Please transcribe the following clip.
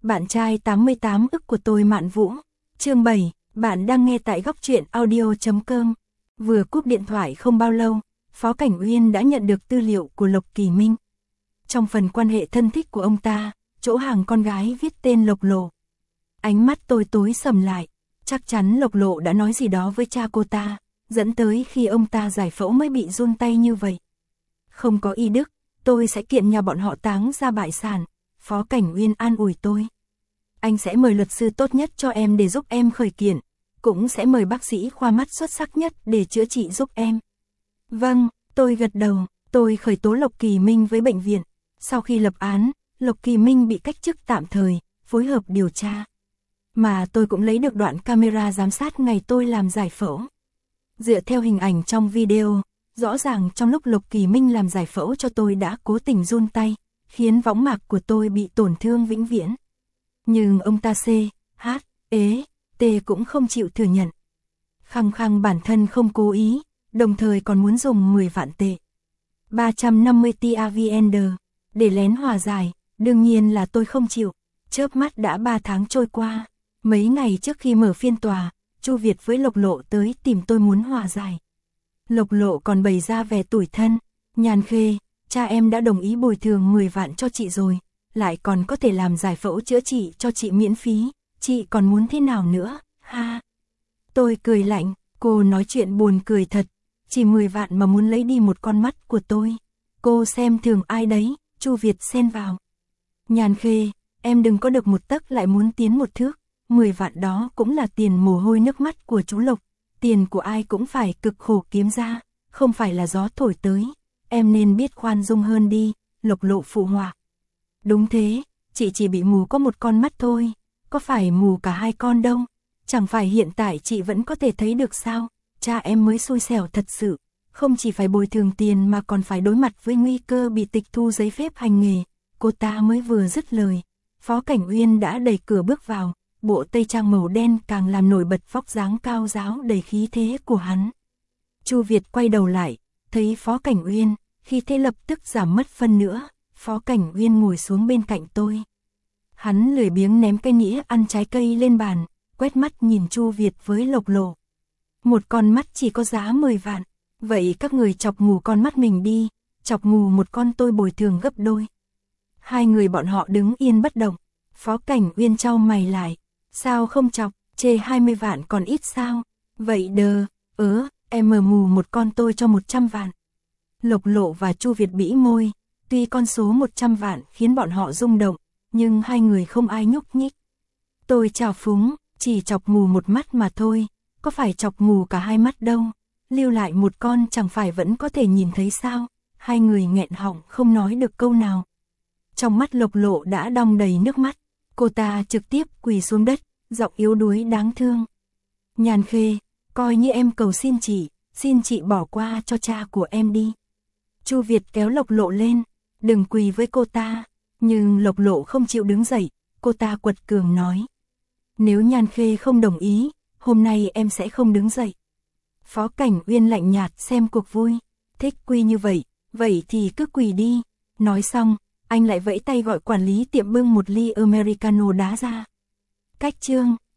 bạn trai 88 ức của tôi Mạn Vũ. Chương 7, bạn đang nghe tại góc truyện audio.com. Vừa cúp điện thoại không bao lâu, Phó Cảnh Uyên đã nhận được tư liệu của Lộc Kỳ Minh. Trong phần quan hệ thân thích của ông ta, chỗ hàng con gái viết tên Lộc Lộ. Ánh mắt tôi tối sầm lại, chắc chắn Lộc Lộ đã nói gì đó với cha cô ta, dẫn tới khi ông ta giải phẫu mới bị run tay như vậy. Không có y đức, tôi sẽ kiện nhà bọn họ táng ra bại sản. Phó Cảnh Uyên an ủi tôi. Anh sẽ mời luật sư tốt nhất cho em để giúp em khởi kiện, cũng sẽ mời bác sĩ khoa mắt xuất sắc nhất để chữa trị giúp em. Vâng, tôi gật đầu, tôi khởi tố Lộc Kỳ Minh với bệnh viện. Sau khi lập án, Lộc Kỳ Minh bị cách chức tạm thời, phối hợp điều tra. Mà tôi cũng lấy được đoạn camera giám sát ngày tôi làm giải phẫu. Dựa theo hình ảnh trong video, rõ ràng trong lúc Lộc Kỳ Minh làm giải phẫu cho tôi đã cố tình run tay, khiến võng mạc của tôi bị tổn thương vĩnh viễn. Nhưng ông ta C, H, E, T cũng không chịu thừa nhận. Khăng khăng bản thân không cố ý, đồng thời còn muốn dùng 10 vạn tệ. 350 TAVND, để lén hòa giải, đương nhiên là tôi không chịu. Chớp mắt đã 3 tháng trôi qua, mấy ngày trước khi mở phiên tòa, Chu Việt với Lộc Lộ tới tìm tôi muốn hòa giải. Lộc Lộ còn bày ra vẻ tủi thân, Nhàn Khê, cha em đã đồng ý bồi thường 10 vạn cho chị rồi, lại còn có thể làm giải phẫu chữa trị cho chị miễn phí, chị còn muốn thế nào nữa, ha. Tôi cười lạnh, cô nói chuyện buồn cười thật, chỉ 10 vạn mà muốn lấy đi một con mắt của tôi. Cô xem thường ai đấy, Chu Việt xen vào. Nhàn Khê, em đừng có được một tấc lại muốn tiến một thước, 10 vạn đó cũng là tiền mồ hôi nước mắt của chú Lộc, tiền của ai cũng phải cực khổ kiếm ra, không phải là gió thổi tới, em nên biết khoan dung hơn đi, Lộc Lộ phụ họa. Đúng thế, chị chỉ bị mù có một con mắt thôi, có phải mù cả hai con đâu, chẳng phải hiện tại chị vẫn có thể thấy được sao, cha em mới xui xẻo thật sự, không chỉ phải bồi thường tiền mà còn phải đối mặt với nguy cơ bị tịch thu giấy phép hành nghề. Cô ta mới vừa dứt lời, Phó Cảnh Uyên đã đẩy cửa bước vào, bộ tây trang màu đen càng làm nổi bật vóc dáng cao ráo đầy khí thế của hắn. Chu Việt quay đầu lại, thấy Phó Cảnh Uyên, khí thế lập tức giảm mất phân nữa. Phó Cảnh Uyên ngồi xuống bên cạnh tôi. Hắn lười biếng ném cái nĩa ăn trái cây lên bàn, quét mắt nhìn Chu Việt với Lộc Lộ. Một con mắt chỉ có giá 10 vạn, vậy các người chọc mù con mắt mình đi, chọc mù một con tôi bồi thường gấp đôi. Hai người bọn họ đứng yên bất động, Phó Cảnh Uyên chau mày lại, sao không chọc, chê 20 vạn còn ít sao, vậy em mù một con tôi cho 100 vạn. Lộc Lộ và Chu Việt bĩ môi. Tuy con số 100 vạn khiến bọn họ rung động, nhưng hai người không ai nhúc nhích. Tôi chào phúng, chỉ chọc mù một mắt mà thôi, có phải chọc mù cả hai mắt đâu, lưu lại một con chẳng phải vẫn có thể nhìn thấy sao, hai người nghẹn họng không nói được câu nào. Trong mắt Lộc Lộ đã đong đầy nước mắt, cô ta trực tiếp quỳ xuống đất, giọng yếu đuối đáng thương. Nhàn Khê, coi như em cầu xin chị bỏ qua cho cha của em đi. Chu Việt kéo Lộc Lộ lên. Đừng quỳ với cô ta, nhưng Lộc Lộ không chịu đứng dậy, cô ta quật cường nói. Nếu Nhàn Khê không đồng ý, hôm nay em sẽ không đứng dậy. Phó Cảnh Uyên lạnh nhạt xem cuộc vui, thích quỳ như vậy thì cứ quỳ đi. Nói xong, anh lại vẫy tay gọi quản lý tiệm bưng một ly Americano đá ra. Cách chương,